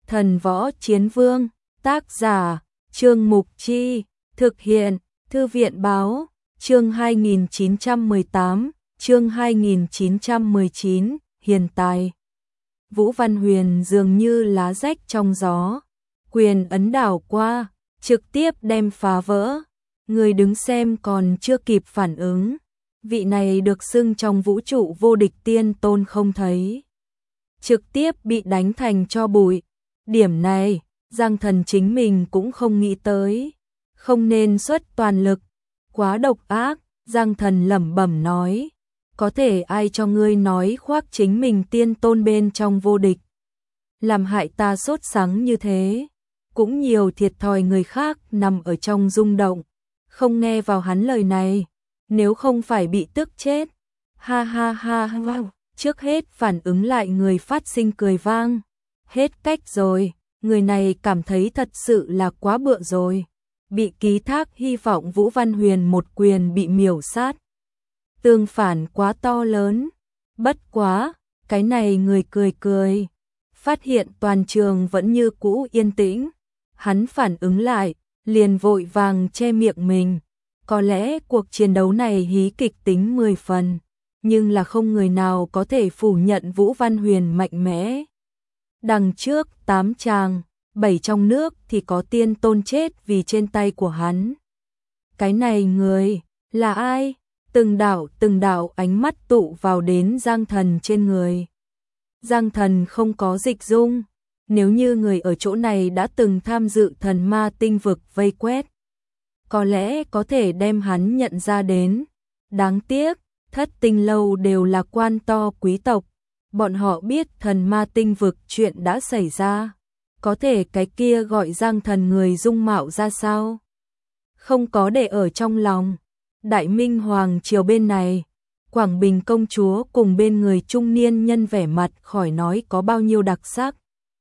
Thần Võ Chiến Vương, tác giả, Trương Mục Chi, thực hiện, Thư viện Báo, chương 2918, chương 2919, hiện tại. Vũ Văn Huyền dường như lá rách trong gió, quyền ấn đảo qua, trực tiếp đem phá vỡ. Người đứng xem còn chưa kịp phản ứng, vị này được xưng trong vũ trụ vô địch tiên tôn không thấy, trực tiếp bị đánh thành tro bụi. Điểm này, Giang Thần chính mình cũng không nghĩ tới, không nên xuất toàn lực, quá độc ác. Giang Thần lẩm bẩm nói, có thể ai cho ngươi nói khoác chính mình tiên tôn bên trong vô địch, làm hại ta sốt sắng như thế. Cũng nhiều thiệt thòi người khác nằm ở trong rung động, không nghe vào hắn lời này, nếu không phải bị tức chết. Ha ha ha ha, trước hết phản ứng lại người phát sinh cười vang. Hết cách rồi, người này cảm thấy thật sự là quá bựa rồi. Bị ký thác hy vọng Vũ Văn Huyền một quyền bị miểu sát. Tương phản quá to lớn. Bất quá, cái này người cười cười. Phát hiện toàn trường vẫn như cũ yên tĩnh. Hắn phản ứng lại, liền vội vàng che miệng mình. Có lẽ cuộc chiến đấu này hí kịch tính 10 phần, nhưng là không người nào có thể phủ nhận Vũ Văn Huyền mạnh mẽ. Đằng trước 8 chàng, 7 trong nước thì có tiên tôn chết vì trên tay của hắn. Cái này người, là ai? Từng đạo ánh mắt tụ vào đến Giang Thần trên người. Giang Thần không có dịch dung, nếu như người ở chỗ này đã từng tham dự thần ma tinh vực vây quét, có lẽ có thể đem hắn nhận ra đến. Đáng tiếc, Thất Tinh Lâu đều là quan to quý tộc, bọn họ biết thần ma tinh vực chuyện đã xảy ra, có thể cái kia gọi Giang Thần người dung mạo ra sao, không có để ở trong lòng. Đại Minh Hoàng triều bên này, Quảng Bình công chúa cùng bên người trung niên nhân vẻ mặt khỏi nói có bao nhiêu đặc sắc.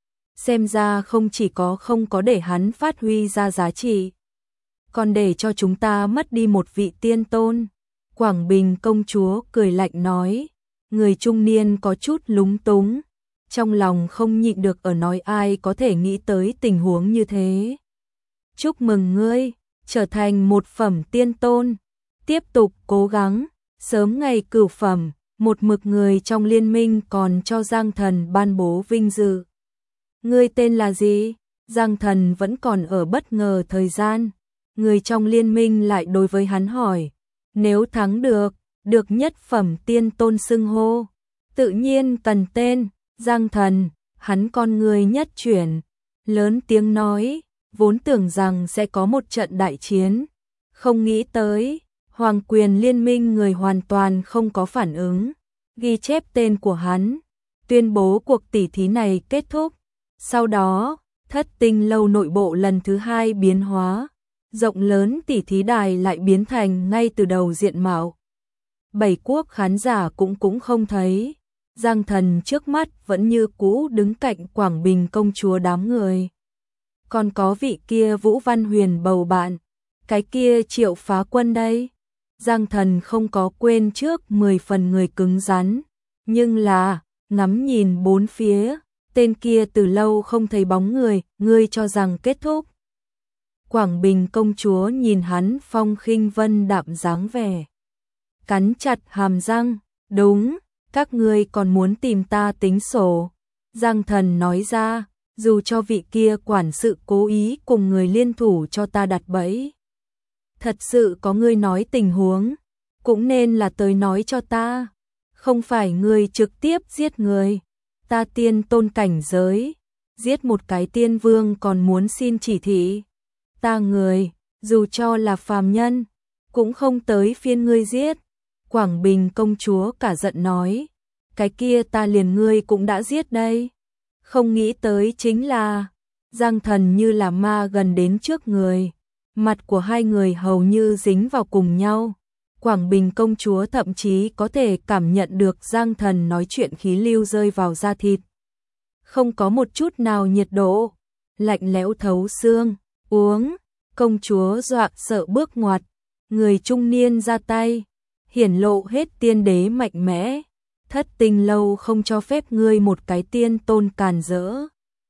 Xem ra không chỉ có không có để hắn phát huy ra giá trị, còn để cho chúng ta mất đi một vị tiên tôn. Quảng Bình công chúa cười lạnh nói, người trung niên có chút lúng túng, trong lòng không nhịn được ở nói ai có thể nghĩ tới tình huống như thế. Chúc mừng ngươi, trở thành một phẩm tiên tôn, tiếp tục cố gắng, sớm ngày cửu phẩm, một mực người trong liên minh còn cho Giang Thần ban bố vinh dự. Ngươi tên là gì? Giang Thần vẫn còn ở bất ngờ thời gian, người trong liên minh lại đối với hắn hỏi, nếu thắng được nhất phẩm tiên tôn xưng hô, tự nhiên cần tên. Giang Thần, hắn con người nhất chuyển, lớn tiếng nói, vốn tưởng rằng sẽ có một trận đại chiến, không nghĩ tới, Hoàng quyền liên minh người hoàn toàn không có phản ứng, ghi chép tên của hắn, tuyên bố cuộc tỉ thí này kết thúc. Sau đó, Thất Tinh Lâu nội bộ lần thứ 2 biến hóa, rộng lớn tỉ thí đài lại biến thành ngay từ đầu diện mạo. 7 quốc khán giả cũng không thấy. Giang Thần trước mắt vẫn như cũ đứng cạnh Quảng Bình công chúa đám người. Còn có vị kia Vũ Văn Huyền bầu bạn, cái kia Triệu Phá Quân đây. Giang Thần không có quên trước 10 phần người cứng rắn, nhưng là, ngắm nhìn bốn phía, tên kia từ lâu không thấy bóng người, ngươi cho rằng kết thúc. Quảng Bình công chúa nhìn hắn phong khinh vân đạm dáng vẻ, cắn chặt hàm răng, đúng, các ngươi còn muốn tìm ta tính sổ. Giang Thần nói ra, dù cho vị kia quản sự cố ý cùng người liên thủ cho ta đặt bẫy. Thật sự có ngươi nói tình huống, cũng nên là tới nói cho ta, không phải ngươi trực tiếp giết người. Ta tiên tôn cảnh giới, giết một cái tiên vương còn muốn xin chỉ thị. Ta người, dù cho là phàm nhân, cũng không tới phiên ngươi giết. Quảng Bình công chúa cả giận nói, cái kia ta liền ngươi cũng đã giết đây. Không nghĩ tới chính là, Giang Thần như là ma gần đến trước người, mặt của hai người hầu như dính vào cùng nhau. Quảng Bình công chúa thậm chí có thể cảm nhận được Giang Thần nói chuyện khí lưu rơi vào da thịt. Không có một chút nào nhiệt độ, lạnh lẽo thấu xương, uống, công chúa dọa sợ bước ngoặt, người trung niên ra tay, hiển lộ hết tiên đế mạnh mẽ. Thất Tinh Lâu không cho phép ngươi một cái tiên tôn càn rỡ.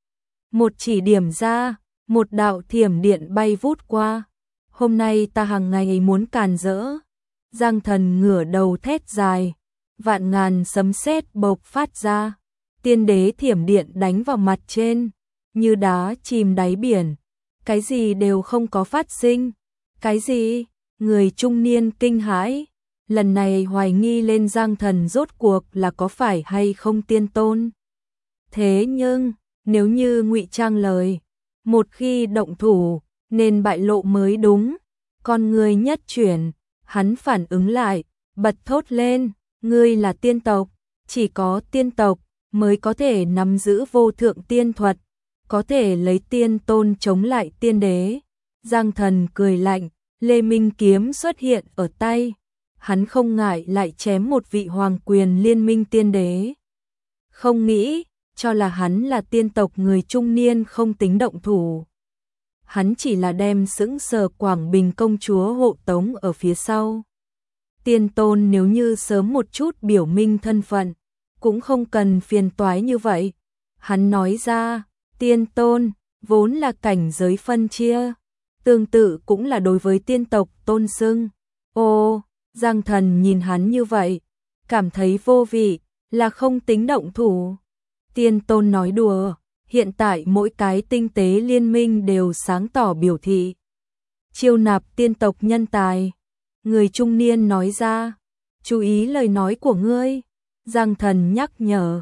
một chỉ điểm ra, một đạo thiểm điện bay vút qua. Hôm nay ta hàng ngày muốn càn rỡ. Giang Thần ngửa đầu thét dài, vạn ngàn sấm sét bộc phát ra. Tiên đế thiểm điện đánh vào mặt trên, như đá chìm đáy biển. Cái gì đều không có phát sinh. Cái gì? Người trung niên kinh hãi, lần này hoài nghi lên Giang Thần rốt cuộc là có phải hay không tiên tôn. Thế nhưng, nếu như ngụy trang lời, một khi động thủ, nên bại lộ mới đúng. Con người nhất chuyển, hắn phản ứng lại, bật thốt lên, ngươi là tiên tộc, chỉ có tiên tộc mới có thể nắm giữ vô thượng tiên thuật, có thể lấy tiên tôn chống lại tiên đế. Giang Thần cười lạnh, Lê Minh kiếm xuất hiện ở tay, hắn không ngại lại chém một vị hoàng quyền liên minh tiên đế. Không nghĩ, cho là hắn là tiên tộc người trung niên không tính động thủ. Hắn chỉ là đem sững sờ Quảng Bình công chúa hộ tống ở phía sau. Tiên tôn nếu như sớm một chút biểu minh thân phận, cũng không cần phiền toái như vậy. Hắn nói ra, tiên tôn, vốn là cảnh giới phân chia, tương tự cũng là đối với tiên tộc tôn xưng. Ô, Giang Thần nhìn hắn như vậy, cảm thấy vô vị, là không tính động thủ. Tiên tôn nói đùa, hiện tại mỗi cái tinh tế liên minh đều sáng tỏ biểu thị. Chiêu nạp tiên tộc nhân tài. Người trung niên nói ra, chú ý lời nói của ngươi. Giang Thần nhắc nhở,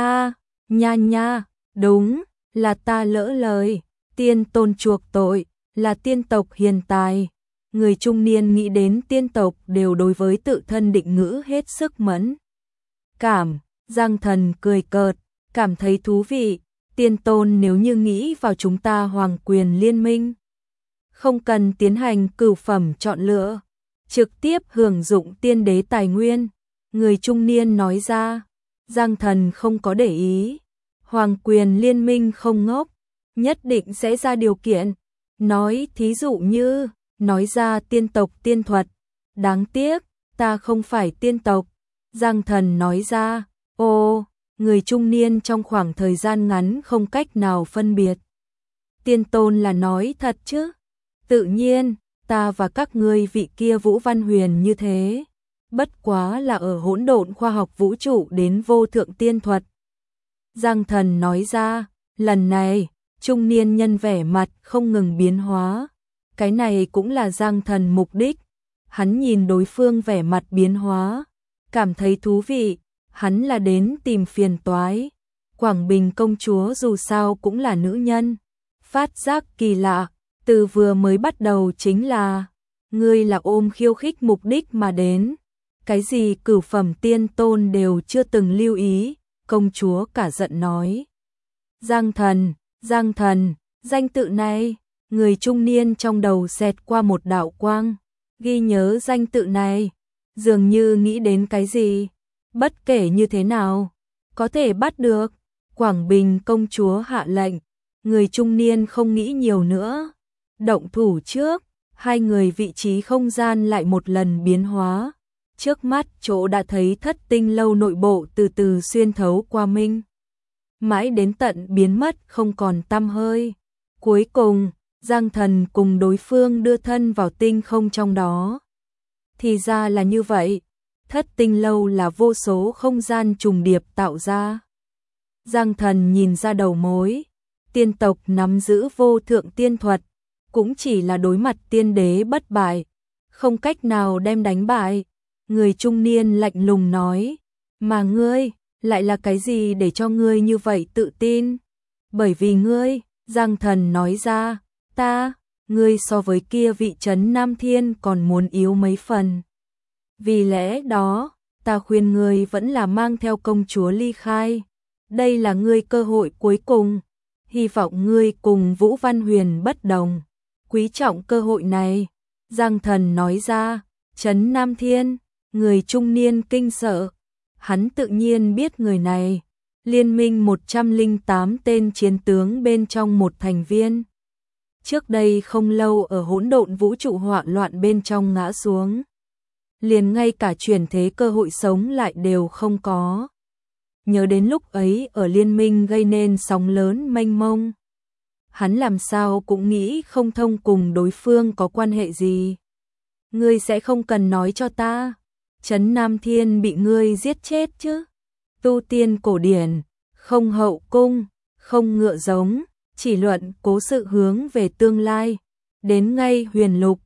nha, đúng, là ta lỡ lời, tiên tôn chuộc tội, là tiên tộc hiền tài. Người trung niên nghĩ đến tiên tộc đều đối với tự thân định ngữ hết sức mẫn cảm. Giang Thần cười cợt, cảm thấy thú vị. Tiên tôn nếu như nghĩ vào chúng ta hoàng quyền liên minh, không cần tiến hành cửu phẩm chọn lựa, trực tiếp hưởng dụng tiên đế tài nguyên. Người trung niên nói ra. Giang Thần không có để ý. Hoàng quyền liên minh không ngốc, nhất định sẽ ra điều kiện. Nói thí dụ như, nói ra tiên tộc tiên thuật. Đáng tiếc, ta không phải tiên tộc. Giang Thần nói ra. Ô, người trung niên trong khoảng thời gian ngắn không cách nào phân biệt. Tiên tôn là nói thật chứ? Tự nhiên, ta và các ngươi vị kia Vũ Văn Huyền như thế. Bất quá là ở hỗn độn khoa học vũ trụ đến vô thượng tiên thuật. Giang Thần nói ra, lần này, trung niên nhân vẻ mặt không ngừng biến hóa. Cái này cũng là Giang Thần mục đích. Hắn nhìn đối phương vẻ mặt biến hóa, cảm thấy thú vị. Hắn là đến tìm phiền toái. Quảng Bình công chúa dù sao cũng là nữ nhân. Phát giác kỳ lạ, từ vừa mới bắt đầu chính là, ngươi là ôm khiêu khích mục đích mà đến. Cái gì cửu phẩm tiên tôn đều chưa từng lưu ý, công chúa cả giận nói. Giang Thần, danh tự này, người trung niên trong đầu xẹt qua một đạo quang, ghi nhớ danh tự này, dường như nghĩ đến cái gì. Bất kể như thế nào, có thể bắt được. Quảng Bình công chúa hạ lệnh, người trung niên không nghĩ nhiều nữa. Động thủ trước, hai người vị trí không gian lại một lần biến hóa. Trước mắt chỗ đã thấy Thất Tinh lâu nội bộ từ từ xuyên thấu qua minh. Mãi đến tận biến mất không còn tăm hơi. Cuối cùng, Giang Thần cùng đối phương đưa thân vào tinh không trong đó. Thì ra là như vậy. Thất Tinh lâu là vô số không gian trùng điệp tạo ra. Giang Thần nhìn ra đầu mối. Tiên tộc nắm giữ vô thượng tiên thuật, cũng chỉ là đối mặt tiên đế bất bại, không cách nào đem đánh bại. Người trung niên lạnh lùng nói, mà ngươi, lại là cái gì để cho ngươi như vậy tự tin? Bởi vì ngươi, Giang Thần nói ra, ngươi so với kia vị trấn Nam Thiên còn muốn yếu mấy phần. Vì lẽ đó, ta khuyên ngươi vẫn là mang theo công chúa ly khai. Đây là ngươi cơ hội cuối cùng. Hy vọng ngươi cùng Vũ Văn Huyền bất đồng. Quý trọng cơ hội này. Giang Thần nói ra, trấn Nam Thiên, người trung niên kinh sợ. Hắn tự nhiên biết người này. Liên minh 108 tên chiến tướng bên trong một thành viên. Trước đây không lâu ở hỗn độn vũ trụ hoạn loạn bên trong ngã xuống. Liền ngay cả chuyển thế cơ hội sống lại đều không có. Nhớ đến lúc ấy ở liên minh gây nên sóng lớn mênh mông, hắn làm sao cũng nghĩ không thông cùng đối phương có quan hệ gì. Ngươi sẽ không cần nói cho ta, Trấn Nam Thiên bị ngươi giết chết chứ? Tu tiên cổ điển, không hậu cung, không ngựa giống, chỉ luận cố sự hướng về tương lai. Đến ngay huyền lục,